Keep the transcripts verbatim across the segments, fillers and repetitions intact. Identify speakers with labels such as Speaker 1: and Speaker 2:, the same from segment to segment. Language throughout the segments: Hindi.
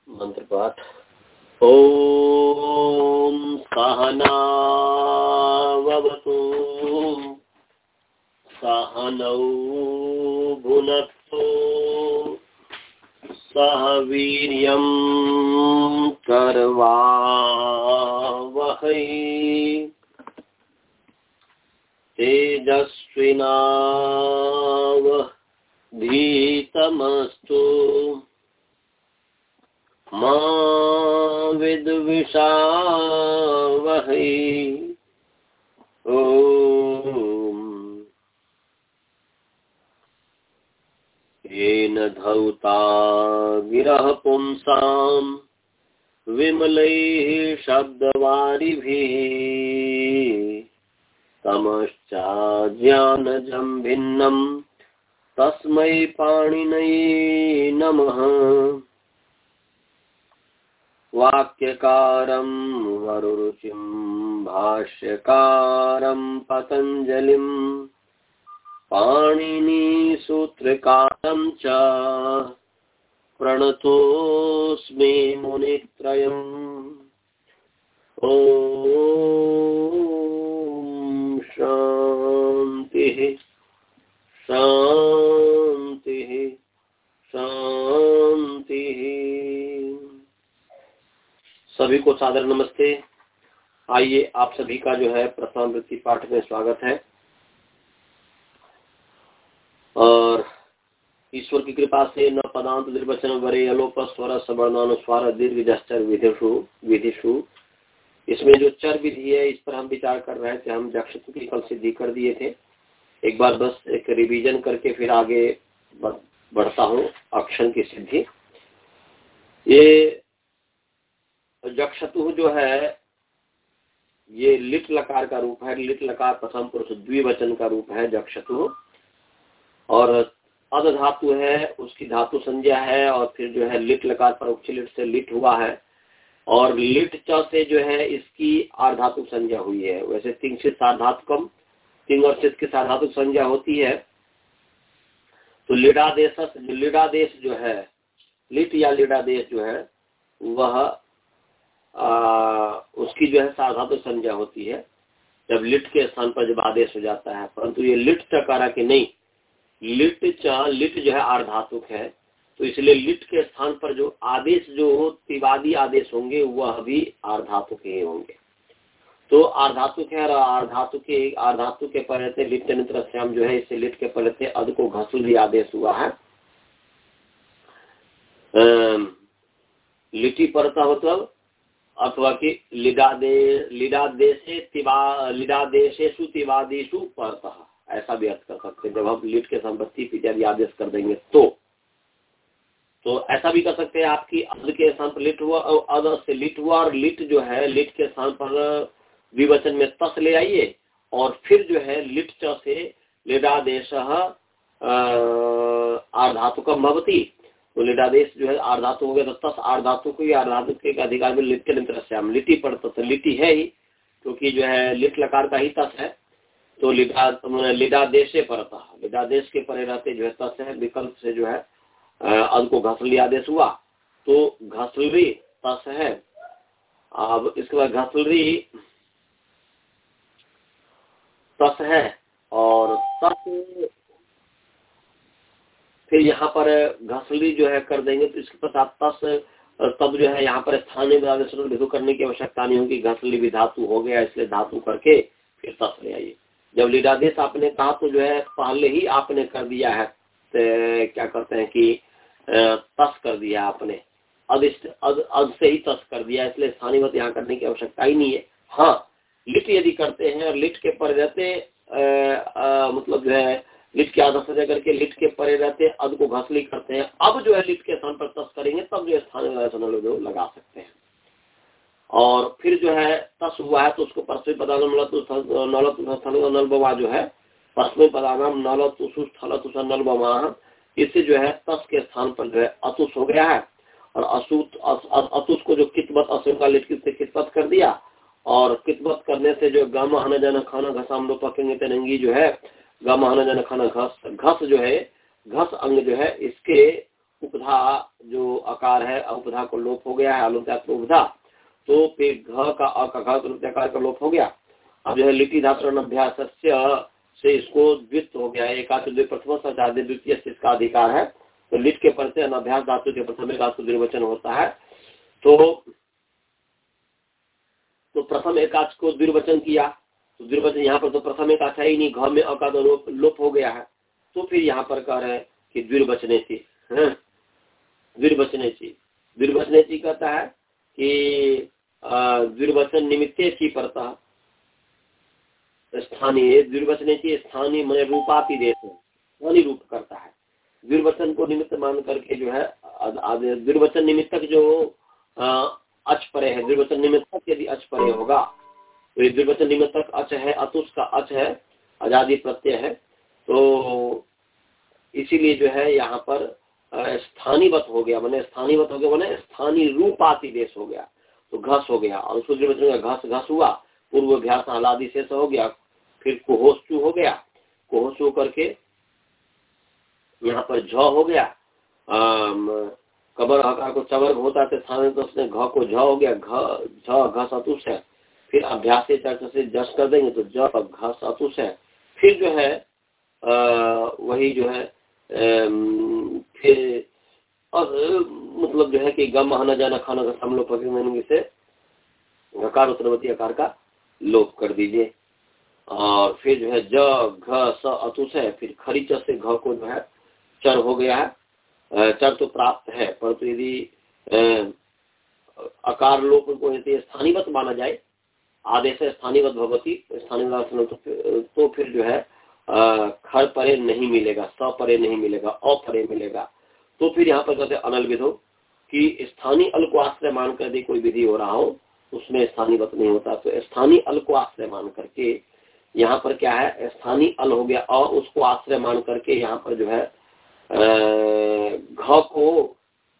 Speaker 1: मंत्र पाठ। ओम सहना ववतु सहनौ भुनक्तु सह वीर्यं करवावहै तेजस्विनावधीतमस्तु मा विद्विषावहै। ओम येन धौता गिरः पुंसां विमलैः शब्दवारिभिः तमश्चाज्ञानजं भिन्नं तस्मै पाणिनये नमः। वाक्यकारं वरुरुचिं भाष्यकारं पतञ्जलिं पाणिनिसूत्रकारं च प्रणतोऽस्मि मुनित्रयम्। ॐ शान्तिः शान्तिः शान्तिः। सभी को सादर नमस्ते। आइए आप सभी का जो है प्रथम वृत्ति पाठ में स्वागत है और ईश्वर की कृपा से न पदांत निर्वचन वरे अलोप स्वर सवर्णानुस्वार दीर्घ जश्चर विधिषु विधिषु इसमें जो चर विधि है इस पर हम विचार कर रहे थे। हम जक्षतु की कल सिद्धि कर दिए थे। एक बार बस एक रिवीजन करके फिर आगे बढ़ता हूँ। अक्षर की सिद्धि, ये जक्षतु जो है ये लिट लकार का रूप है। लिट लकार प्रथम पुरुष द्विवचन का रूप है जक्षतु, और अद धातु है उसकी धातु संज्ञा है, और फिर जो है लिट लकार पर लिट से लिट हुआ है, और लिट च से जो है इसकी आर्धातु संज्ञा हुई है। वैसे तिंग से सार्धातुकम, तिंग और चित की सार्धातु संज्ञा होती है। तो लिडादेश लिडादेश जो है लिट या लिडादेश जो है वह आ, उसकी जो है सार्धातु संज्ञा होती है जब लिट के स्थान पर जब आदेश हो जाता है। परंतु ये लिट चकारा की नहीं, लिट च लिट जो है आर्धातुक है, तो इसलिए लिट के स्थान पर जो आदेश जो तिवादी आदेश होंगे वह भी आर्धातुक ही होंगे। तो आर्धातुक है और आर्धातुक के आर्धातुक के पहले लिट नित्र श्याम जो है इससे लिट के पहले अद को घसुली आदेश हुआ है। लिटी परता मतलब अथवा कि लिडादे लिडादेशे तिवा लिडादेशेषु तिवादीषु परतः, ऐसा भी अर्थ कर सकते हैं। जब हम लिट के संपत्ति इत्यादि आदेश कर देंगे तो तो ऐसा भी कर सकते हैं आपकी अद के स्थान पर लिट हुआ और अद से लिट हुआ, और लिट जो है लिट के स्थान पर द्विवचन में तस ले आइए, और फिर जो है लिट च से लिडादेश आर्धातुकम भवति। तो लिडादेश जो है आर्धातु हो गया, तो तस आर्धातु को आर्धातु के अधिकार में लिट के नित्रश्याम लिटी पड़ता तो लिटी है ही, क्योंकि जो है लिट लकार का ही तस है। तो लिडा लिडादेश से परता, लिडादेश के परे रहते जो है तस है, विकल्प से जो है अद को घसली आदेश हुआ तो घसली तस है। अब इसके बाद घसली तस है और तस फिर यहाँ पर घसली जो है कर देंगे, तो इसके पश्चात तस तब जो है यहाँ पर स्थानीय विधातु करने की आवश्यकता नहीं होगी। घसली भी धातु हो गया, इसलिए धातु करके फिर तस ले आइए। जब लिडादेश आपने कहा तो जो है पहले ही आपने कर दिया है, तो क्या करते हैं कि तस कर दिया आपने, अद अद अद से ही तस कर दिया, इसलिए स्थानीय मत यहाँ करने की आवश्यकता ही नहीं है। हाँ, लिट यदि करते हैं और लिट के परे रहते मतलब जो है लिट के आधा सजा करके लिट के परे रहते अद को घसली करते हैं, अब जो है लिट के स्थान पर तस करेंगे तब जो स्थानीय लगा सकते हैं। और फिर जो है तस हुआ है तो उसको परस्मै पदानाम नलबवा जो है परस्मै पदानाम नलतुसु स्थलतुस नलबवा, इससे जो है तस के स्थान पर जो है अतुस हो गया है। और असुत अतुस को जो कितबत असुर का लिट से कितबत कर दिया, और कितबत करने से जो गम हन जन खाना घसाम लो पकेंगे तेनंगी जो है गम हन जन खाना घस घस जो है घस अंग जो है इसके उपधा जो आकार है, उपधा को लोप हो गया है, अलुत्यात उपधा, तो फिर घ का अ का घ का का लोप हो गया। अब जो है लिटि धातु अभ्यास से इसको द्वित हो गया है, एकाच द्वि प्रथम सचादि द्वितीय से इसका अधिकार है। तो लिट के पर से अनभ्यास धातु के प्रथम धातु द्विवचन होता है। तो तो प्रथम एकाच को द्विवचन किया, तो द्विवचन यहाँ पर तो प्रथम एकाच है ही नहीं, घ में अ का लोप लोप हो गया है। तो फिर यहाँ पर कह रहे हैं कि द्विवचने थी, द्विवचने थी द्विवचने थी कहता है कि द्विवचन निमित्ते थी परता स्थानीय, द्विवचने थी स्थानीय मन रूपाति देश स्थानीय रूप करता है। द्विवचन को निमित्त मान करके जो है द्विवचन निमित्तक जो अच परे है, द्विवचन निमित्तक यदि अच परे होगा तो ये द्विवचन निमित्तक अच है, अतुष का अच है, आजादी प्रत्यय है, तो इसीलिए जो है यहाँ पर स्थानीवत हो गया, मैंने स्थानीवत हो गया मैंने स्थानीय रूपाति देश हो गया, तो घस हो गया। और उसको द्विवचन का घस घस हुआ, पूर्व अभ्यास हलादि शेष हो गया, फिर कोहोचु हो गया, कोहोचु करके यहाँ पर झ हो गया, कबर हकार को चवर्ग होता है स्थान, तो उसने घ को झ हो गया, घ झ घस अतुष है, फिर अभ्यास से चर्चा से जस कर देंगे तो ज घस अतुष है। फिर जो है आ, वही जो है आ, फिर और मतलब जो है कि गम आना जाना खाना का हम लोग से घकार उत्तरवती आकार का लोप कर दीजिए। और फिर जो है ज घ स अतुष है, फिर खरी च से घ को जो है चर हो गया है, चर तो प्राप्त है, परंतु यदि आकार लोप को यदि स्थानीवत माना जाए, आदेश स्थानीवत भगवती स्थानीवत, तो फिर जो है खर परे नहीं मिलेगा, स परे नहीं मिलेगा, अ परे मिलेगा। तो फिर यहाँ पर कहते अनल विधो कि स्थानीय अल को आश्रय मान कर यदि कोई विधि हो रहा हो उसमें स्थानीवत नहीं होता। तो स्थानीय अल को आश्रय मान करके यहाँ पर क्या है, स्थानीय अल हो गया, और उसको आश्रय मान करके यहाँ पर जो है घ को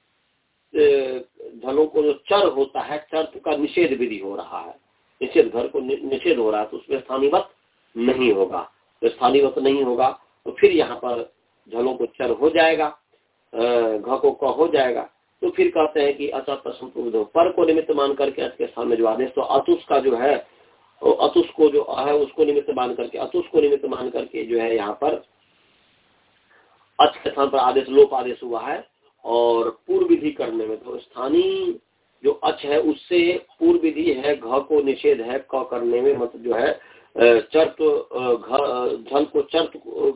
Speaker 1: झलों को जो चर होता है, चर का निषेध विधि हो रहा है, निषेध घर को निषेध हो रहा है, तो उसमें स्थानीवत नहीं होगा। तो स्थानीवत नहीं होगा तो फिर यहाँ पर झलों को चर हो जाएगा, घ को क हो जाएगा। तो फिर कहते हैं कि अचा प्रसन्न पर को निमित्त मान करके अच के स्थान में जो आदेश, तो अतुष का जो है अतुष को जो है उसको निमित्त मान करके, अतुष को निमित्त मान करके जो है यहाँ पर अच के स्थान पर आदेश लोप आदेश हुआ है। और पूर्व विधि करने में तो स्थानीय जो अच है उससे पूर्व विधि है, घ को निषेध है, क करने में मतलब जो है चर्त झल को चर्त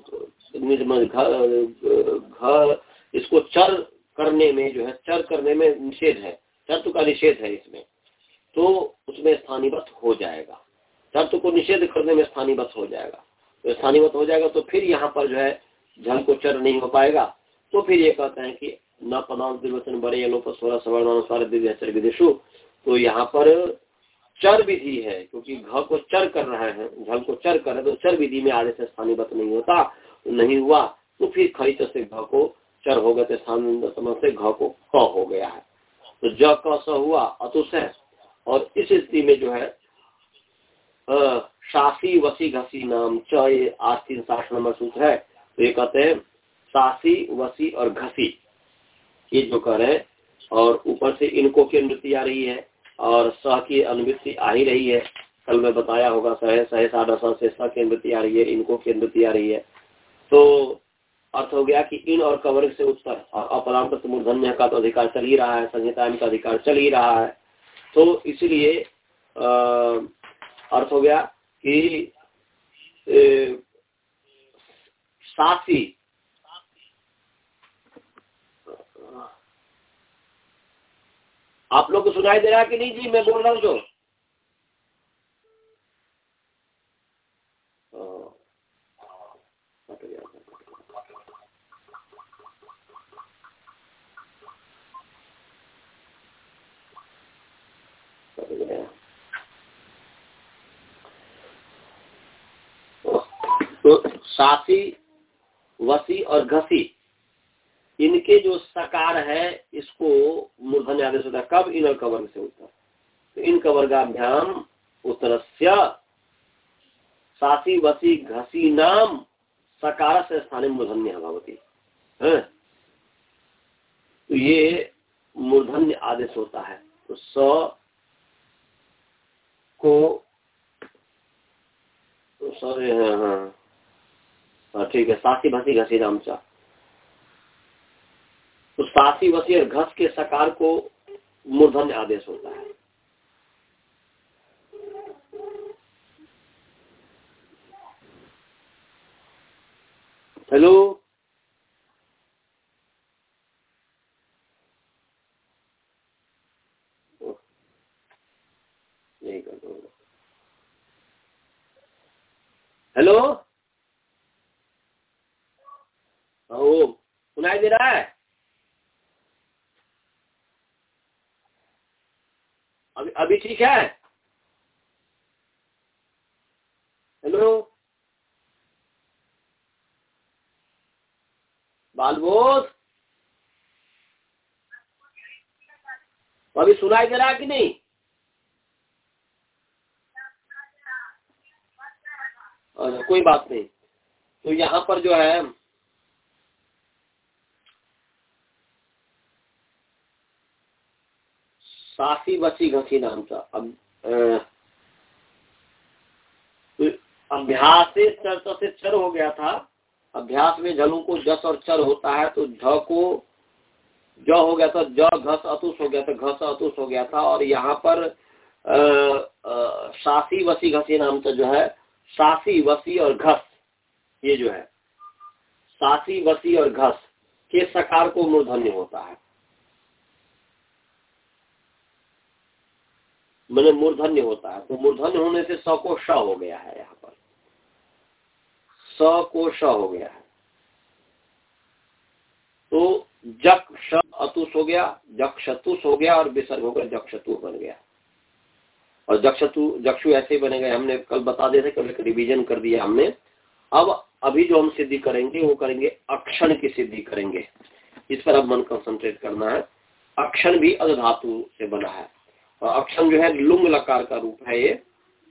Speaker 1: घ इसको चर करने में जो है, चर करने में निषेध है, चर्त का निषेध है इसमें, तो उसमें स्थानीवत हो जाएगा। चर्त को निषेध करने में स्थानीवत हो जाएगा, तो स्थानीवत हो जाएगा तो फिर यहाँ पर जो है झल को चर नहीं हो पाएगा। तो फिर ये कहते हैं कि न पदांत द्विवचन बड़े लोप स्वरा सवर्णानुसार दिव्य विदेशु, तो यहाँ पर चर विधि है, क्योंकि घ को चर कर रहे हैं, झल को चर कर रहे हैं, तो चर विधि में आगे से स्थानीवत नहीं होता, नहीं हुआ, तो फिर खरीच से घ को चर हो गए, स्थान से घ को क हो गया है, तो ज क स हुआ अतुष है। और इस स्थिति में जो है आ, शासी वसी घसी नाम च, ये आज तीन साठ नंबर सूत्र है। तो ये कहते हैं सासी वसी और घसी, ये जो कर रहे हैं, और ऊपर से इनको की अनुवृत्ति आ रही है और स की अनुवृत्ति आ ही रही है, कल मैं बताया होगा सहे सहे साढ़ा स से स की अनुवृत्ति आ रही है, इनको की अनुवृत्ति आ रही है। तो अर्थ हो गया कि इन और कवर्ग से उत्तर और अपरांत मूर्धन्य का तो अधिकार चल ही रहा है, संहिता का अधिकार चल ही रहा है, तो इसलिए अर्थ हो गया कि ए, सासी आप लोग को सुनाई दे रहा है कि नहीं जी, मैं बोल रहा हूँ जो तो सासी वसी और घसी, इनके जो सकार है इसको मूर्धन्य आदेश होता है कब, इन और कवर्ग से उत्तर। तो इन कवर्गाभ्याम उत्तरस्य सासी वसी घसी नाम सकार से स्थाने मूर्धन्य भवती है। तो ये मूर्धन्य आदेश होता है। तो स को सॉरी हाँ हाँ हाँ ठीक है, सासी भसी घसी रामचा। तो सासी वसी और घस के सकार को मूर्धन्य आदेश होता है। हेलो नहीं कर दो। हेलो ओ सुनाई दे रहा है? अभी अभी ठीक है? हेलो बालबोध, अभी सुनाई दे रहा है कि नहीं? अच्छा कोई बात नहीं। तो यहाँ पर जो है सासी बसी घसी नाम का अब अभ्यास से चर से चर हो गया था। अभ्यास में झलों को जस और चर होता है, तो झ को ज हो गया था, ज घस अतुस हो गया था, घस अतुस हो गया था। और यहाँ पर आ, आ, सासी वसी घसी नाम का जो है सासी वसी और घस, ये जो है सासी वसी और घस के सकार को मूर्धन्य होता है। मैंने मूर्धन्य होता है, तो मूर्धन्य होने से स को श हो गया है। यहाँ पर स को श हो गया है, तो जक श अतुस हो गया, जक शतुस हो गया और विसर्ग हो गया, जक शतु बन गया। और जक्षतु जक्षु ऐसे बनेगा, हमने कल बता दिए थे, कल रिवीजन कर दिया हमने। अब अभी जो हम सिद्धि करेंगे वो करेंगे अक्षण की सिद्धि करेंगे। इस पर अब मन कंसंट्रेट करना है। अक्षण भी अध धातु से बना है, और अक्षण जो है लुंग लकार का रूप है। ये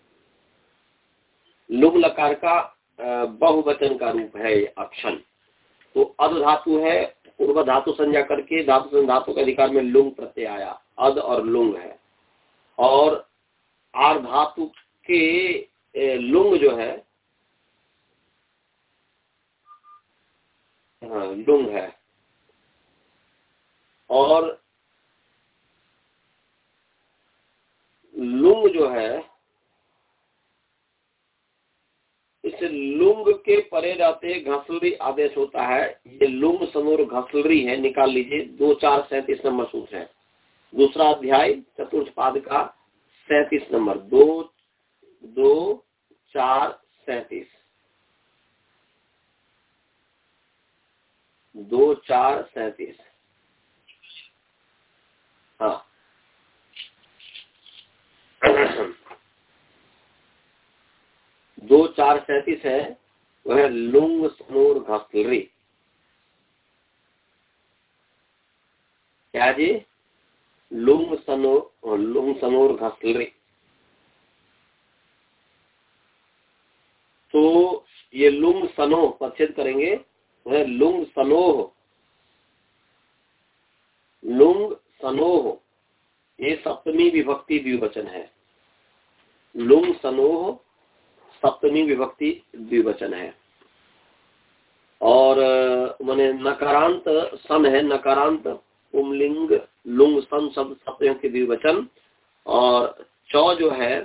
Speaker 1: लुंग लकार का बहुवचन का रूप है ये अक्षण। तो अध धातु है, पूर्व धातु संज्ञा करके धातु धातु के अधिकार में लुंग प्रत्यय आया, अध और लुंग है। और आर धातु के लुंग जो है हाँ लुंग है, और लुंग जो है इस लुंग के परे रहते घसलरी आदेश होता है। ये लुंग समूर घसलरी है, निकाल लीजिए। दो चार सैंतीस नंबर सूत्र है, दूसरा अध्याय चतुर्थ पाद का सैंतीस नंबर, दो दो चार सैंतीस, दो चार सैंतीस। हाँ दो चार सैंतीस है, वह लुंग समूर घसलरी। क्या जी? लुंग सनो लुंग समूर घसलरी। तो ये लुंग सनो परिच्छेद करेंगे, वह लुंग सनोह, लुंग सनोह, ये सप्तमी विभक्ति द्विवचन है। लुंग सनोह सप्तमी विभक्ति द्विवचन है। और माने नकारांत सन है, नकारांत पुंलिंग लुंग सन शब्द सप्तमी के द्विवचन। और चौ जो है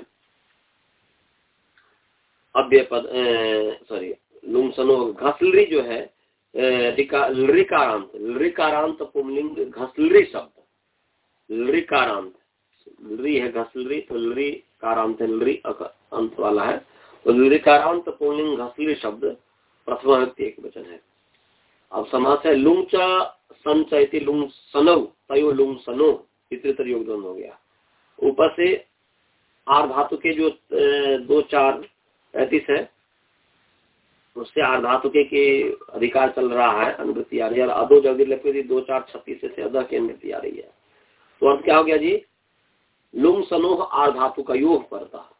Speaker 1: अव्यय पद, सॉरी लुंग सनो घसलरी जो है लृकारांत, लृकारांत पुंलिंग घसलरी शब्द, लृकारांत लृ है घसलरी, तो लृ कारांत लृ अंत वाला है। तो लृकारांत पुंलिंग घसलरी शब्द प्रथमा व्यक्ति एक वचन है। अब समास है लुंग संचयति लुंग सनो तयो लुंग सनो, इतर योगदान हो गया। ऊपर से आर धातु के जो दो चार पैंतीस है, उससे आर धातु के, के अधिकार चल रहा है, अनुवृत्ति आ रही है। और अदो जगदी दो चार छत्तीस से अदा की अनुवृत्ति आ रही है। तो अब क्या हो गया जी? लुंग सनोह आर धातु का योग परतः,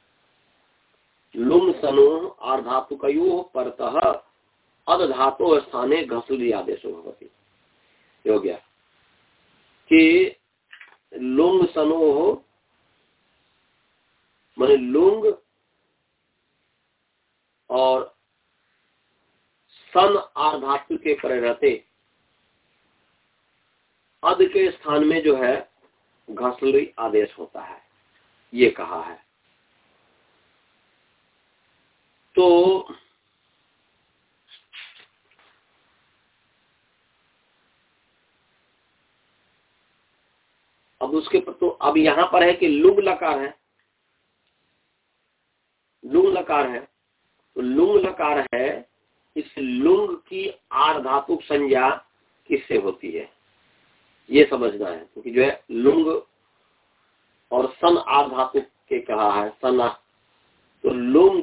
Speaker 1: लुंग सनोह आर धातु का योग परतः अद धातु स्थाने घसलरी आदेश हो गया। कि लुंग सनो माने लुंग और सन आर्धातु के परे रहते अद के स्थान में जो है घसली आदेश होता है, ये कहा है। तो अब उसके तो अब यहां पर है कि लुंग लकार है, लुंग लकार है, तो लुंग लकार है, इस लुंग की आर्धातुक संज्ञा किससे होती है ये समझना है, क्योंकि जो है लुंग और सन आर्धातुक के कहा है सना, तो लुंग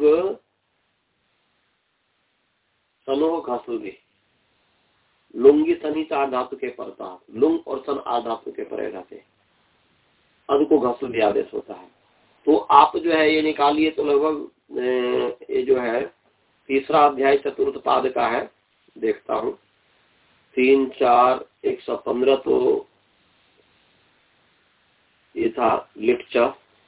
Speaker 1: सनो घसुगी, लुंगी सनी चार धातु के परता, लुंग और सन आर्धातु के परे रहते अद को घसुगी आदेश होता है। तो आप जो है ये निकालिए तो लगभग ये जो है तीसरा अध्याय चतुर्थ पाद का है, देखता हूँ तीन चार एक सौ पंद्रह, तो ये था लिट्चा,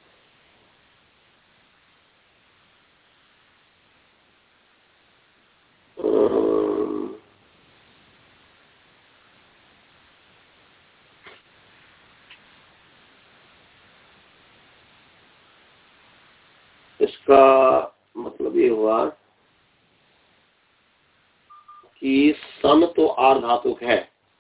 Speaker 1: इसका मतलब ये हुआ कि सन तो आर्धातुक है,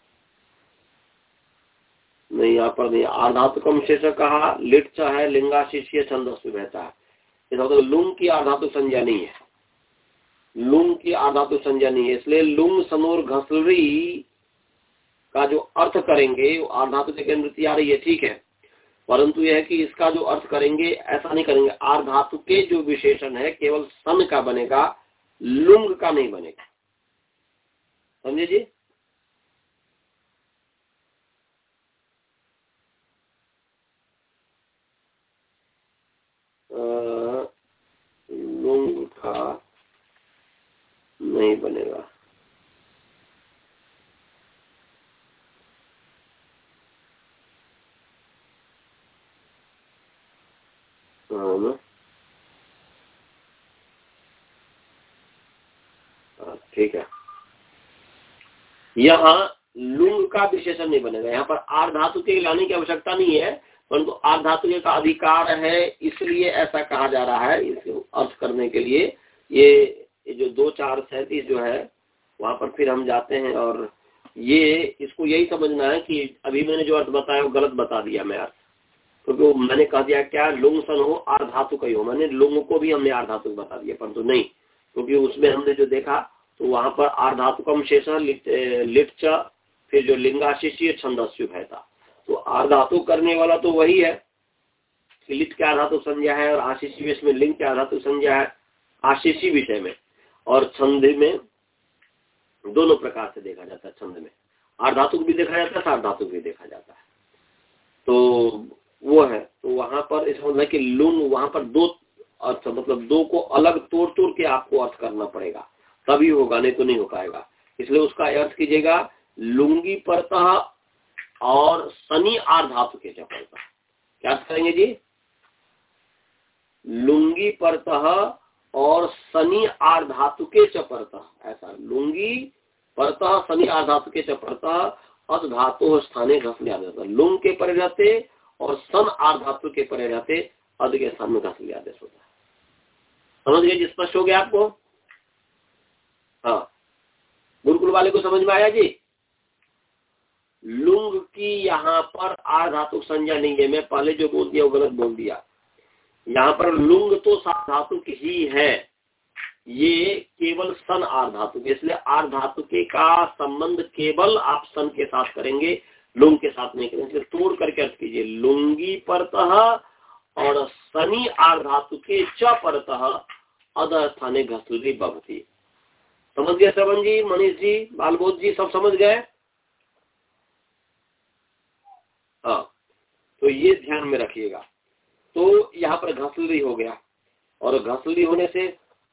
Speaker 1: नहीं यहाँ पर नहीं, आर्धातुकम शेष कहा, लिट है लिंगा शिष्य छंदस्व बहता है, इसका मतलब लुंग की आर्धातुक संज्ञा नहीं है, लुंग की आर्धातुक संज्ञा नहीं है, इसलिए लुंग सनोर घसली का जो अर्थ करेंगे वो आर्धातुक के वृत्ति आ रही है, ठीक है, परंतु यह है कि इसका जो अर्थ करेंगे ऐसा नहीं करेंगे, आर्धातुक के जो विशेषण है केवल सन का बनेगा, लुंग का नहीं बनेगा, समझे जी। लुंग का नहीं बनेगा, ठीक है, यहाँ लुंग का विशेषण नहीं बनेगा, यहाँ पर आर्धातु के लाने की आवश्यकता नहीं है, परंतु आर्धातु का अधिकार है इसलिए ऐसा कहा जा रहा है, इसको अर्थ करने के लिए ये, ये जो दो चार सैंतीस जो है वहां पर फिर हम जाते हैं, और ये इसको यही समझना है कि अभी मैंने जो अर्थ बताया वो गलत बता दिया मैं अर्थ, क्योंकि तो मैंने कह दिया क्या लुंग सन हो आर्धातु का ही हो, मैंने लुंग को भी हमने आर्धातु बता दिया, परंतु नहीं, क्योंकि उसमें हमने जो देखा तो वहां पर आर्धातुकम शेष लिट, फिर जो लिंगाशिष्य छंदस्यु है था, तो आर्धातु करने वाला तो वही है, लिट के आर्धातु संज्ञा है और आशीषी विषय में लिंग के आर्धातु संज्ञा है, आशीषी विषय में और छंद में दोनों प्रकार से देखा जाता है, छंद में आर्धातुक भी देखा जाता है, सार्धातुक भी देखा जाता है, तो वो है, तो वहां पर इस मतलब कि लुंग वहां पर दो अर्थ, मतलब दो को अलग तोड़ तोड़ के आपको अर्थ करना पड़ेगा तभी होगा, नहीं तो नहीं हो पाएगा, इसलिए उसका अर्थ कीजिएगा लुंगी परतः और शनि आर्धातु के चपरतः, क्या करेंगे जी, लुंगी परतः और शनि आर्धातु के चपरतः, ऐसा लुंगी परतः शनि आर्धातु के चपरतः अद धातु स्थाने घसली आदेश, लुंग के परे रहते और सन आर्धातु के परे रहते अद के स्थान में घसली आदेश होता है, समझ गए, स्पष्ट हो गया आपको। हाँ, गुरुकुल वाले को समझ में आया जी। लुंग की यहाँ पर आर्धातुक संज्ञा नहीं है, मैं पहले जो बोल दिया वो गलत बोल दिया, यहाँ पर लुंग तो सार्धातुक ही है, ये केवल सन आर्धातुक, इसलिए आर्धातुके का संबंध केवल आप सन के साथ करेंगे, लुंग के साथ नहीं करेंगे, इसलिए तोड़ करके अर्थ कीजिए लुंगी परतः और शनि आर्धातुके च परतः अध स्थाने घसली भवती, समझ गए श्रवण जी, मनीष जी, बालबोध जी, सब समझ गए। हाँ, तो ये ध्यान में रखिएगा, तो यहाँ पर घसली हो गया, और घसली होने से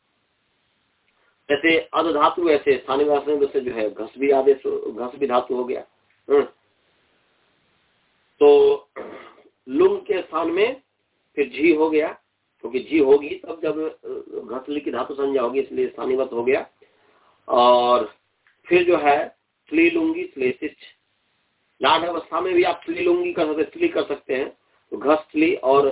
Speaker 1: जैसे अध धातु ऐसे स्थानीय से जो है घस भी आदेश, घस भी धातु हो गया, तो लुंग के स्थान में फिर झी हो गया, क्योंकि झी होगी तब जब घसली की धातु संज्ञा होगी, इसलिए स्थानीवत हो गया। और फिर जो है स्ली लुंगी स्लेशिच, लाड अवस्था में भी आप स्ली लुंगी कर सकते स्ली कर सकते हैं, तो घसली। और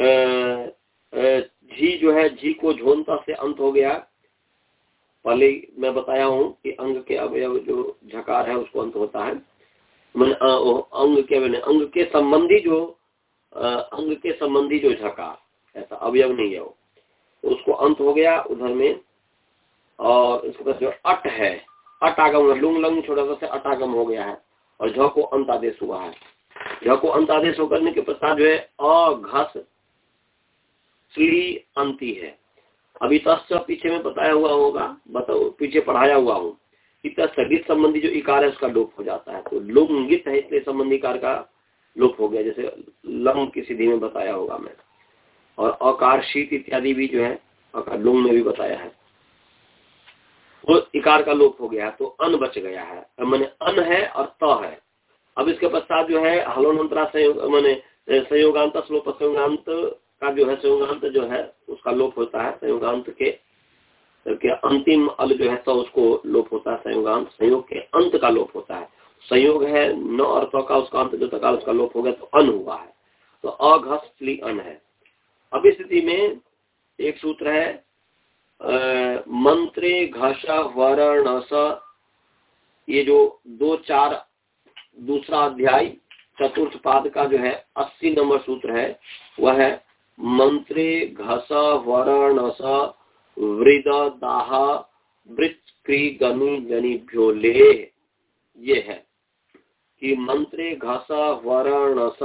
Speaker 1: झी जो है झी को झोंता से अंत हो गया। पहले मैं बताया हूं कि अंग के अवयव जो झकार है उसको अंत होता है, मैंने अंग के अंग के संबंधी जो अंग के संबंधी जो झकार, ऐसा अवयव नहीं है वो, तो उसको अंत हो गया उधर में। और इसके बाद जो अट है, अट आगम, लुंग लंग छोटा सा से अट आगम हो गया है, और झ को अंत आदेश हुआ है। झ को अंत आदेश होकर के पश्चात जो है अ घस स्ली अंति है। अभी तस्य पीछे में बताया हुआ होगा, बताओ पीछे पढ़ाया हुआ हूँ कि तस्य संबंधी जो इकार है उसका लोप हो जाता है, तो लुंगित है इसलिए संबंधी कार का लोप हो गया, जैसे लंग की सीधी में बताया होगा मैं। और अकार शीत इत्यादि भी जो है अकार लुंग में भी बताया है, वो इकार का लोप हो गया, तो अन बच गया है। मैंने अन है और त है। अब इसके पश्चात जो है हलोनंतरा संयोग मैंने संयोगांत श्लोप संयोगांत का जो है संयोगांत जो है उसका लोप होता है। संयोगांत के, के अंतिम अल जो है तो उसको लोप होता है संयोगांत, संयोग के अंत का लोप होता है। संयोग है न और तो का, उसका अंत जो तका उसका लोप हो गया तो अन हुआ है, तो अघस्ली अन है। अब इस स्थिति में एक सूत्र है आ, मंत्रे घश वरणस, ये जो दो चार दूसरा अध्याय चतुर्थ पाद का जो है अस्सी नंबर सूत्र है, वह है मंत्रे घस वरणस वृद दाह वृत्क्री गमी जनिभ्यो ले। ये है कि मंत्रे घस वरणस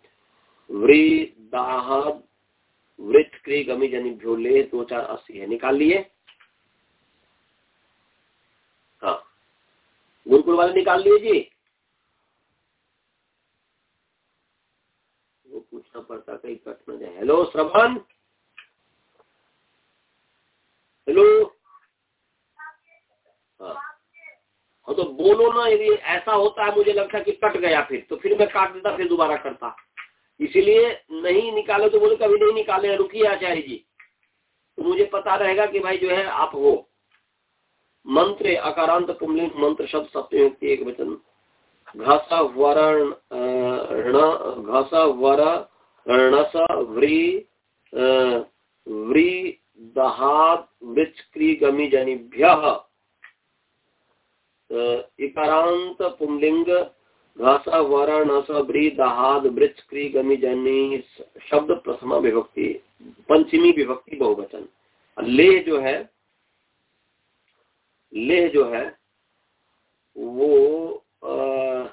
Speaker 1: वृदाह वृत्क्री गमी जनिभ्यो ले, दो चार अस्सी है, निकाल लिए। हाँ गुरुकुल वाले निकाल लिए जी, वो पूछना पड़ता कहीं कट न जाए। हेलो श्रवण, हेलो, हाँ हाँ तो बोलो ना, यदि ऐसा होता है मुझे लगता है कि कट गया फिर तो फिर मैं काट देता फिर दोबारा करता, इसीलिए नहीं निकाले तो बोले कभी नहीं निकाले, रुकिए आचार्य जी, तो मुझे पता रहेगा कि भाई जो है आप हो। मंत्र अकारांत पुंलिंग मंत्र शब्द सप्तमी एक वचन, घस वरण घस वरणस व्री व्री दहाद वृत्क्री गमी जनिभ्यः, इकारांत पुंलिंग घस वरणस व्री दहाद वृत्क्री गमी जनी शब्द प्रथमा विभक्ति पंचमी विभक्ति बहुवचन। ले जो है ले जो है वो आ,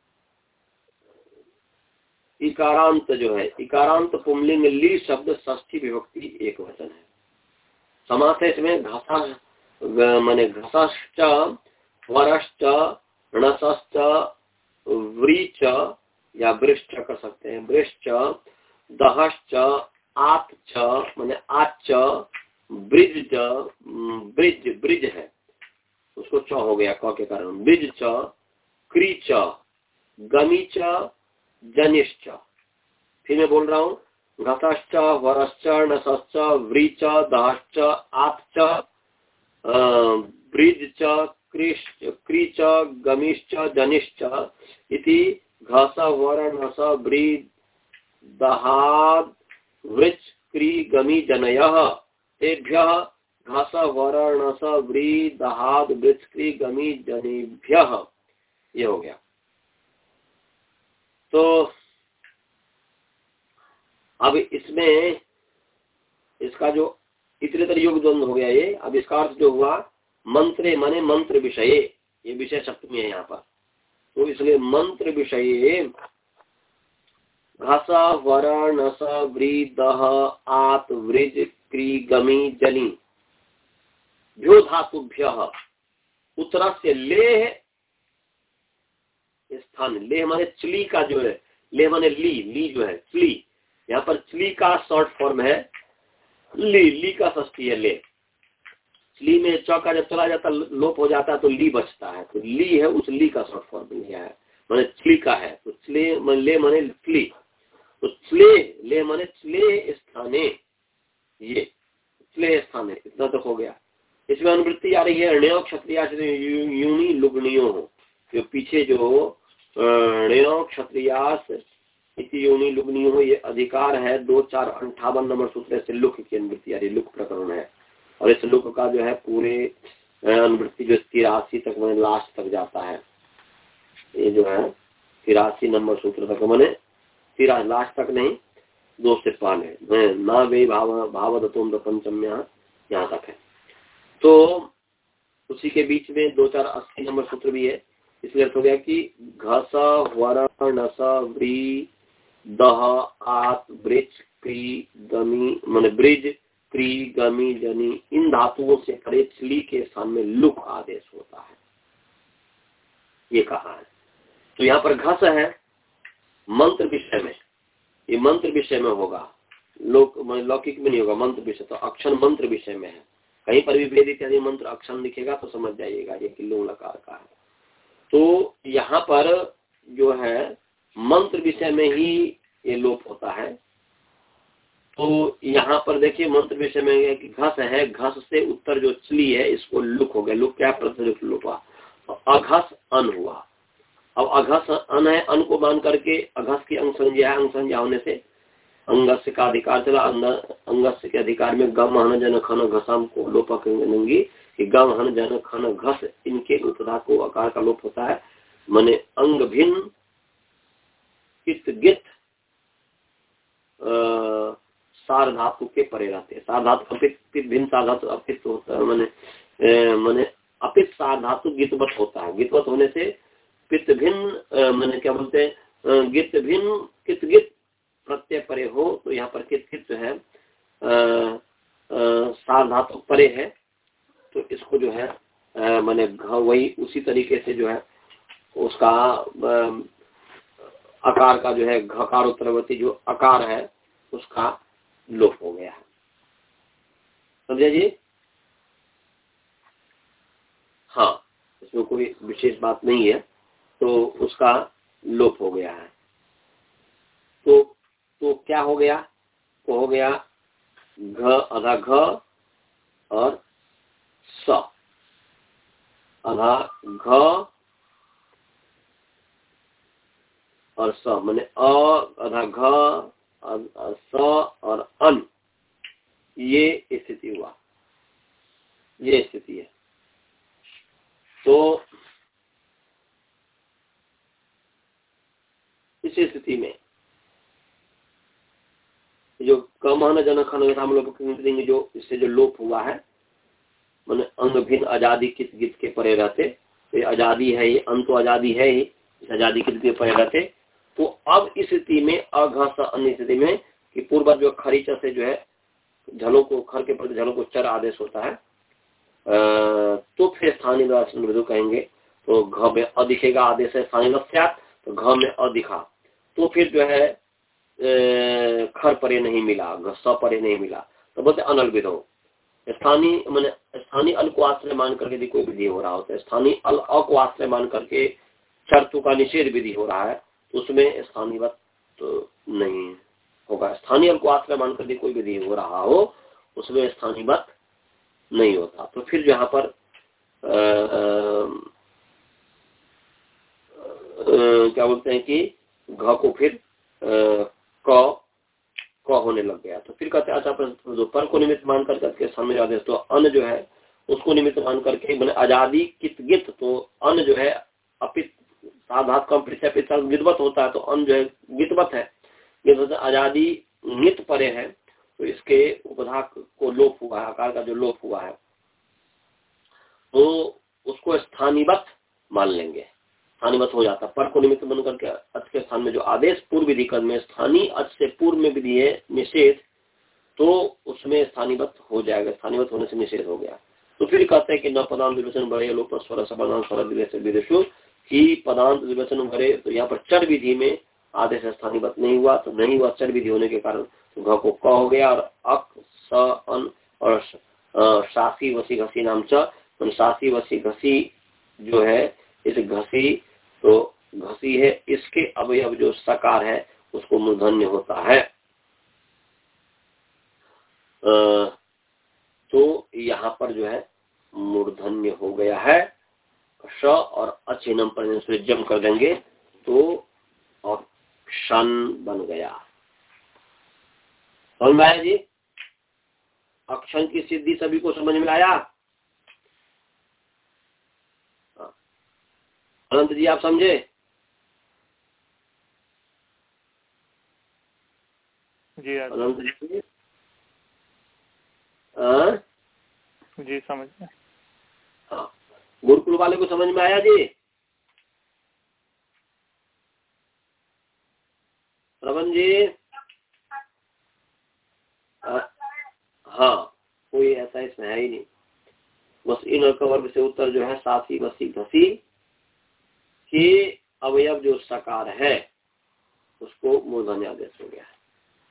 Speaker 1: इकारांत जो है इकारांत पुंलिंग ली शब्द षष्ठी विभक्ति एक वचन है। समास है इसमें घसा माने घसश्च वरश्च णसश्च व्रीच या वृश्च कर सकते हैं, वृश्च दहश्च आत्च माने आच्च ब्रिज ब्रिज ब्रिज है उसको च हो गया क के कारण, ब्रिज च क्रीच गमीच जनिश्च। फिर मैं बोल रहा हूँ घसश्च वरश्च नसश्च व्रीच दहश्च आत्च ब्रिज क्रीच गमीश्च जनिश्च इति घस वरणस व्री दहाद वृच क्री गमी जनयः तेभ्यः घस वरणस व्री दहाद वृच क्री गमी जनेभ्यः। ये हो गया। तो अब इसमें इसका जो इतरेतर युग द्वंद हो गया ये, अब इसका अर्थ जो हुआ मंत्रे माने मंत्र विषय, ये विषय सप्तमी है यहाँ पर, तो इसलिए मंत्र विषय घस वरणस व्री दह आत वृज क्री गमी जनी भ्यो धातुभ्य उत्तर से लेह स्थान, लेह माने चली का जो है, लेह माने ली, ली जो है चली, यहाँ पर चली का शॉर्ट फॉर्म है ली, ली का षष्ठी है ले। ली में चौका जब चला जाता लोप हो जाता है तो ली बचता है, तो ली है उस ली का शॉर्ट फॉर्म लिया है, माने चली का है, तो चली ले ले मने त्ली, तो त्ले ले मने त्ले स्थाने, ये त्ले स्थाने, इतना तो हो गया। इसमें अनुवृत्ति आ रही है ण्यो क्षत्रिया यूनी लुग्नियो हो, जो पीछे जो ण्यो क्षत्रियास इति योनि लुग्नियो हो, ये अधिकार है दो चार अंठावन नंबर सूत्र से लुक की अनुवृत्ति आ रही, लुक प्रकरण है। और इस लुक का जो है पूरे अनुवृत्ति जो तिरासी तक मैंने लास्ट तक जाता है, ये जो है तिरासी नंबर सूत्र तक मैंने तिरा लास्ट तक नहीं, दो से पान है ना वे भाव भावदतोम पंचम्या यहाँ तक है। तो उसी के बीच में दो चार अस्सी नंबर सूत्र भी है, इसलिए अर्थ हो गया कि घस वर नस व्री दह आत ब्रिज क्री गमी मन ब्रिज क्री गमी जनी, इन धातुओं से परे चली के स्थान में लुक आदेश होता है, ये कहा है। तो यहाँ पर घस है मंत्र विषय में, ये मंत्र विषय में होगा, लोक लौकिक में नहीं होगा, मंत्र विषय। तो अक्षर मंत्र विषय में है, कहीं पर भी वेद इत्यादि मंत्र अक्षर लिखेगा तो समझ जाइएगा ये कि लुंग लकार का है। तो यहाँ पर जो है मंत्र विषय में ही ये लोप होता है। तो यहाँ पर देखिए मंत्र विषय में है कि घस है, घस से उत्तर जो चली है इसको लुक हो गया, लुक क्या प्रत्यय लुक हुआ, तो अघस अन हुआ। अब अघस अन है, अन को मान करके अघस की अंग संज्ञा है, अंग संज्ञा होने से अंगस्य का अधिकार चला, अंगस्य के अधिकार में गम हन जन खन घसम को लोप करेंगे कि गम हन जन खन घस, इनके उपधा को आकार का लोप होता है। माने अंग भिन्न कित गित सार धातु के परे रहते हैं, सार धातु अपित भिन्न सार धातु अपित होता है, माने माने अपित सार धातु गितवत होता है, गितवत होने से पित्त भिन्न माने क्या बोलते हैं गित भिन्न कित गित प्रत्यय परे हो, तो यहाँ पर कित कित जो है सार धातु परे है, तो इसको जो है माने वही उसी तरीके से जो है उसका आकार का जो है घकार उत्तरवर्ती जो आकार है उसका लोप हो गया है, समझे जी। हाँ, इसमें कोई विशेष बात नहीं है, तो उसका लोप हो गया है। तो तो क्या हो गया, तो हो गया घ आधा घ और स, आधा घ और स, माने अ आधा घ स और अन, ये स्थिति हुआ, ये स्थिति है। तो इस स्थिति में जो कमान जन खन हम लोग देंगे, जो इससे जो लोप हुआ है माने अंग भिन्न आजादी कित गित के परे रहते, तो ये आजादी है, ये अंत तो आजादी है ही, इस आजादी कित के परे रहते। तो अब इस स्थिति में अघस अन्य स्थिति में कि पूर्व जो खरीच से जो है झलों को खर के प्रति झलों को चर आदेश होता है, तो फिर स्थानीय द्वारा कहेंगे तो घ में अ दिखेगा, आदेश है स्थानीय लक्ष्यात, तो घ में अ दिखा, तो फिर जो है खर परे नहीं मिला, स परे नहीं मिला, तो बोलते अनल विधो। स्थानीय मैंने स्थानीय अल को आश्रय मान करके यदि कोई विधि हो रहा होता है, स्थानीय अल अ को आश्रय मान करके शर्तों का निषेध विधि हो रहा है, तो उसमें स्थानीयवत तो नहीं होगा। स्थानीय अल को आश्रय मान करके कोई विधि हो रहा हो उसमें स्थानीयवत नहीं होता। तो फिर यहाँ पर आ, आ, आ, क्या बोलते हैं कि घ को फिर क क होने लग गया, तो फिर कहते हैं अच्छा जो पर को निमित्त मान करके सामने आदेश, तो अन जो है उसको निमित्त मान करके मैंने आजादी कित गित, तो अन जो है अपित साधात कम पित गितवत होता है, तो अन जो है गितवत है, गितवत आजादी नित परे है, तो इसके उपधा को लोप हुआ है, आकार का जो लोप हुआ है तो उसको स्थानीवत मान लेंगे, स्थानीवत हो जाता। पर को निमित्त बन करके अच के स्थान में जो आदेश पूर्व विधि कर में स्थानीय अच से पूर्व में विधि है निषेध, तो उसमें स्थानीवत हो जाएगा, स्थानीवत होने से निषेध हो गया। तो फिर कहते हैं कि न पदांत विवेचन बड़े लोप स्वर सबदान स्वर विदेशु की पदांत विवेचन बड़े, तो यहाँ पर चर विधि में आदेश स्थानीवत नहीं हुआ, तो नहीं हुआ चर विधि होने के कारण तो घ को क हो गया, और अक स अन और शासी वसी घसी नाम च, शासी वसी घसी जो है इस घसी तो घसी है, इसके अवयव जो सकार है उसको मूर्धन्य होता है। आ, तो यहाँ पर जो है मूर्धन्य हो गया है, श और अचिन्हम पर से जम कर देंगे तो और क्षण बन गया। समझ में आया जी? अक्षण की सिद्धि सभी को समझ में आया? अनंत जी आप समझे?
Speaker 2: जी
Speaker 1: अनंत जी
Speaker 2: जी समझ में।
Speaker 1: हाँ, गुरुकुल वाले को समझ में आया जी? श्रवण जी? आ, हाँ, कोई ऐसा इसमें है ही नहीं। बस इन और वर्ग से उत्तर जो है साथी बसी घसी के अवयव जो सकार है उसको मूर्धन्य आदेश हो गया है।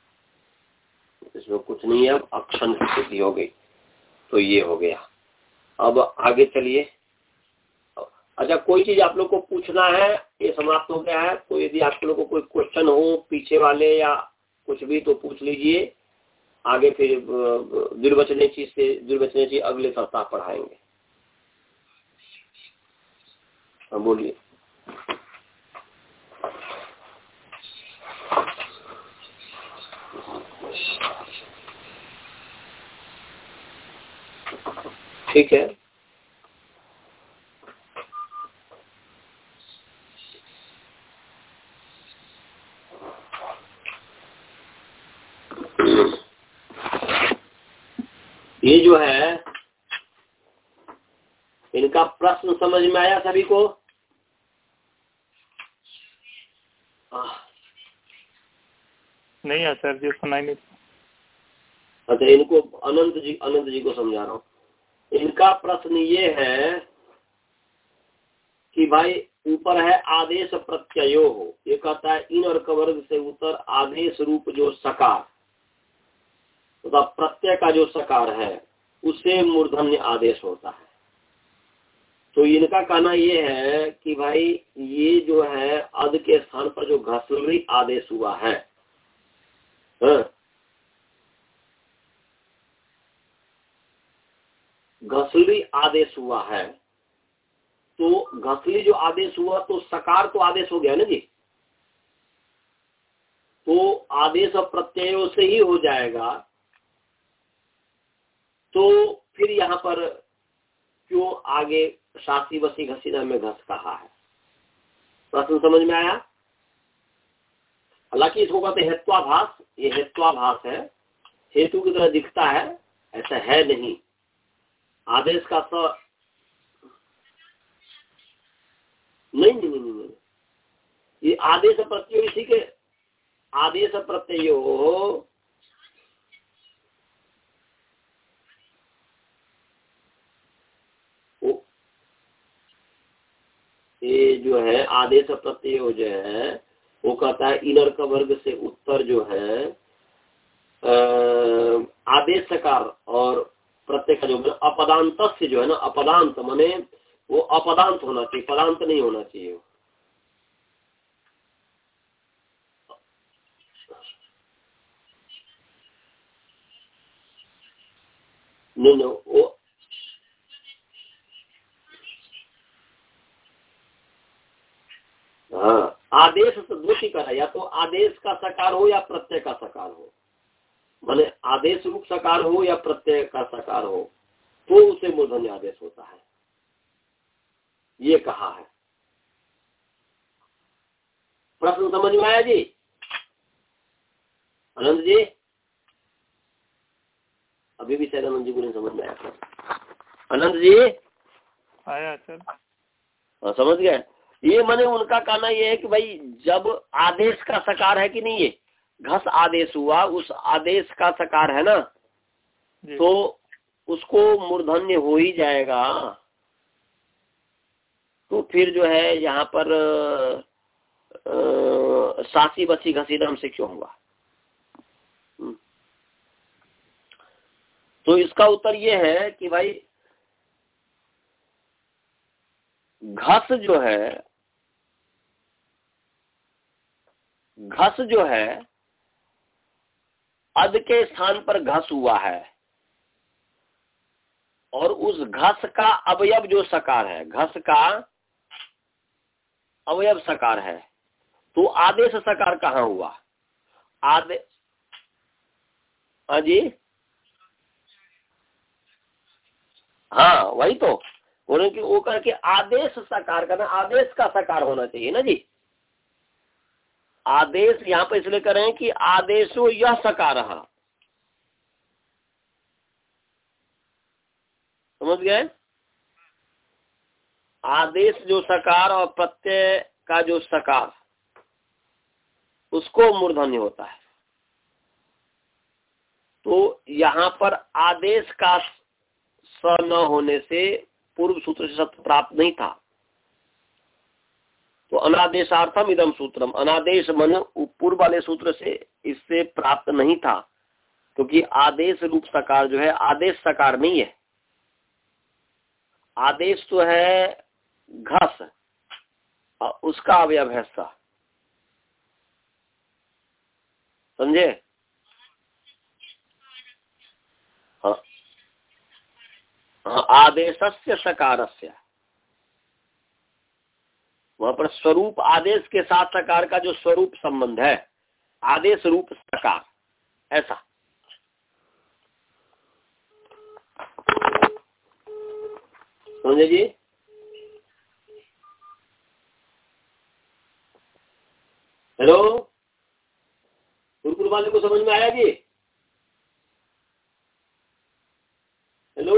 Speaker 1: इसमें कुछ नहीं है। अब अक्षण की स्थिति हो गई तो ये हो गया। अब आगे चलिए। अच्छा, कोई चीज आप लोग को पूछना है? ये समाप्त हो गया है। तो यदि आप लोग को कोई क्वेश्चन हो पीछे वाले या कुछ भी तो पूछ लीजिए। आगे फिर दुर्वचने चीज से दुर्वचने चीज अगले सप्ताह पढ़ाएंगे। हाँ बोलिए। ठीक है। ये जो है इनका प्रश्न समझ में आया सभी को?
Speaker 2: नहीं है सर जी, सुनाई नहीं।
Speaker 1: अच्छा, इनको अनंत जी अनंत जी को समझा रहा हूँ। इनका प्रश्न ये है कि भाई ऊपर है आदेश प्रत्ययो हो, ये कहता है इन और कवर्ग से उत्तर आदेश रूप जो सकार, तो प्रत्यय का जो सकार है उसे मूर्धन्य आदेश होता है। तो इनका कहना ये है कि भाई ये जो है अद के स्थान पर जो घसलरी आदेश हुआ है, हाँ? घसली आदेश हुआ है, तो घसली जो आदेश हुआ तो सकार तो आदेश हो गया ना जी। तो आदेश और प्रत्ययों से ही हो जाएगा। तो फिर यहाँ पर क्यों आगे शासी बसी घसीना में घस कहा है? प्रश्न समझ में आया? हालांकि इसको कहते हैं हेत्वाभास। ये हेत्वाभास है, हेतु की तरह दिखता है, ऐसा है नहीं। आदेश का तो नहीं नहीं नहीं, नहीं। ये आदेश प्रत्यय इसी के आदेश प्रत्यय हो। ये जो है आदेश प्रत्यय जो है वो कहता है इनर का वर्ग से उत्तर जो है आदेश सकार और प्रत्यय का जो अपदांत से जो है ना, अपदांत माने वो अपदांत होना चाहिए, पदांत नहीं होना चाहिए। नो नो वो हाँ, आदेश तो दो ही का है, या तो आदेश का सकार हो या प्रत्यय का सकार हो। माने आदेश रूप सकार हो या प्रत्यय का सकार हो तो उसे मूर्धन्य आदेश होता है, ये कहा है। प्रश्न समझ में आया जी? आनंद जी अभी भी शायद आनंद जी को नहीं समझ में आया। आनंद जी
Speaker 2: आया सर?
Speaker 1: हाँ समझ गए। ये माने उनका कहना ये है कि भाई जब आदेश का सकार है कि नहीं, ये घस आदेश हुआ, उस आदेश का सकार है ना, तो उसको मूर्धन्य हो ही जाएगा। तो फिर जो है यहाँ पर आ, सासी बसी घसी नाम से क्यों हुआ? तो इसका उत्तर ये है कि भाई घस जो है घस जो है अद के स्थान पर घस हुआ है और उस घस का अवयव जो सकार है, घस का अवयव सकार है, तो आदेश सकार कहाँ हुआ? आदे हाँ जी, हाँ वही तो बोले कि वो करके आदेश सकार का ना, आदेश का सकार होना चाहिए ना जी। आदेश यहाँ पे इसलिए करें कि आदेशो यह सकार रहा, समझ गए? आदेश जो सकार और प्रत्यय का जो सकार उसको मूर्धन्य होता है। तो यहाँ पर आदेश का स न होने से पूर्व सूत्र से सत्य प्राप्त नहीं था। तो अनादेशार्थम इदम सूत्रम, अनादेश मन पूर्व वाले सूत्र से इससे प्राप्त नहीं था, क्योंकि आदेश रूप सकार जो है आदेश सकार नहीं है। आदेश तो है घस और उसका अवयव है सा, समझे? हाँ, हाँ, आदेशस्य सकारस्य, वहां पर स्वरूप आदेश के साथ सकार का जो स्वरूप संबंध है, आदेश रूप सकार, ऐसा। समझे जी? हेलो, गुरुकुल वाले को समझ में आया जी? हेलो,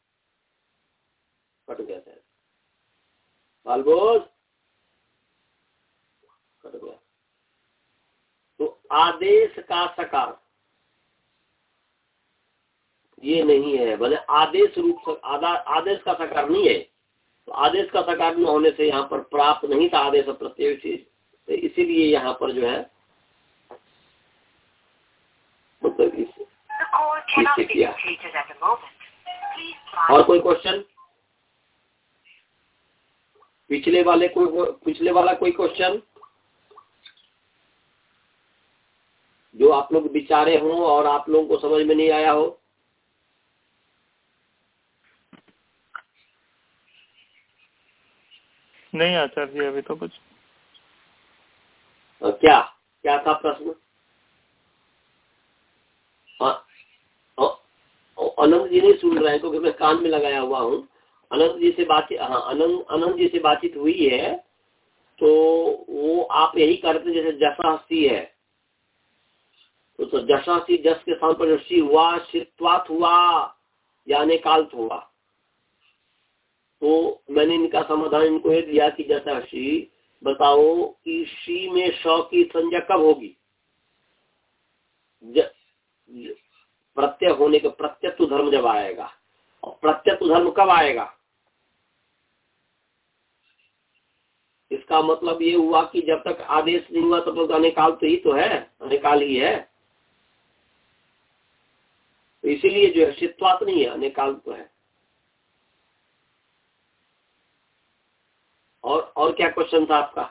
Speaker 1: कट गया सर, बाल बोल कट गया। तो आदेश का सकार ये नहीं है, भले आदेश रूप आदा, आदेश का सकार नहीं है। तो आदेश का सकार न होने से यहाँ पर प्राप्त नहीं था आदेश प्रत्यय चीज, तो इसीलिए यहाँ पर जो है मतलब इससे किया। और कोई क्वेश्चन? पिछले वाले कोई पिछले वाला कोई क्वेश्चन जो आप लोग विचारे हो और आप लोगों को समझ में नहीं आया हो?
Speaker 2: नहीं आचार्य जी अभी तो कुछ।
Speaker 1: और क्या क्या था प्रश्न? अनंत जी नहीं सुन रहे हैं क्योंकि मैं कान में लगाया हुआ हूँ। अनंत जी से बातचीत, हाँ अनंत अनंत जी से बातचीत हुई है, तो वो आप यही करते जैसे जसासी है, तो, तो जसासी जस के स्थान पर सी हुआ, शित्वात हुआ या अनेकाल्त हुआ। तो मैंने इनका समाधान इनको ये दिया कि जसासी बताओ कि सी में श की संज्ञा कब होगी? प्रत्यय होने के प्रत्यत्व धर्म जब आएगा, और प्रत्यत्व धर्म कब आएगा? इसका मतलब ये हुआ कि जब तक आदेश नहीं हुआ तब तक अनेकाल तो ही तो है, अनेकाल ही है। तो इसीलिए जो है शित्वात नहीं है, अनेकाल तो है। और और क्या क्वेश्चन था आपका?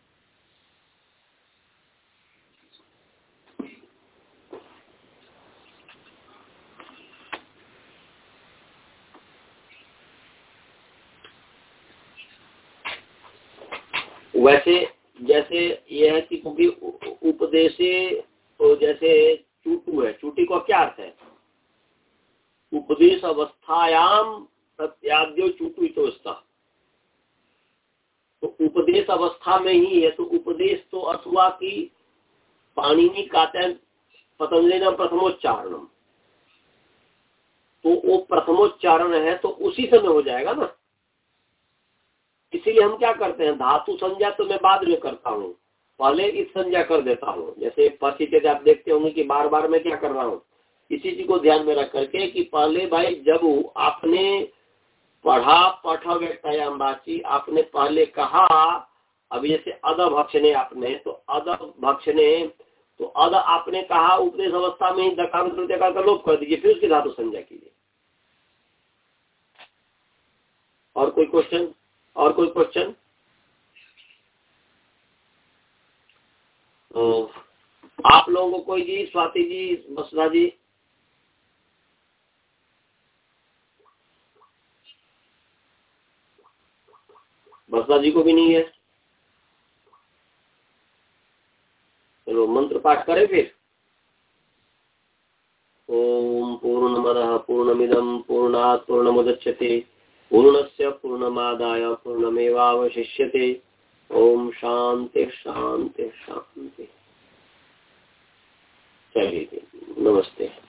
Speaker 1: वैसे जैसे ये है कि क्योंकि उपदेशे तो जैसे चूटू है, चूटी का क्या अर्थ है? उपदेश अवस्थायाम प्रत्याद्यो चूटू तो उसका, तो उपदेश अवस्था में ही है। तो उपदेश तो अथवा की पाणिनि कहते हैं पतंजलि नाम प्रथमोच्चारणम, तो वो प्रथमोच्चारण है तो उसी समय हो जाएगा ना। इसीलिए हम क्या करते हैं, धातु संज्ञा तो मैं बाद में करता हूँ, पहले इस संज्ञा कर देता हूँ। जैसे परिचित आप देखते होंगे कि बार बार मैं क्या कर रहा हूँ, इसी चीज को ध्यान में रख करके कि पहले भाई जब आपने पढ़ा पठ व्यक्तायाम बाची, आपने पहले कहा, अब जैसे अद भक्षणे आपने, तो अद भक्षणे, तो अद आपने कहा उपदेश अवस्था में ही दकार प्रत्यकार का लोप कर दीजिए, फिर उसकी धातु संज्ञा कीजिए। और कोई क्वेश्चन? और कोई क्वेश्चन? तो आप लोगों को कोई जी, स्वाति जी, बसरा जी, बसरा जी को भी नहीं है। चलो मंत्र पाठ करें फिर। ओम पूर्णमदः पूर्णमिदं पूर्णात् पूर्णमुदच्यते पूर्णस्य पूर्णमादाय पूर्णमेवावशिष्यते। ओम शांति शांति शांति। चलिए नमस्ते।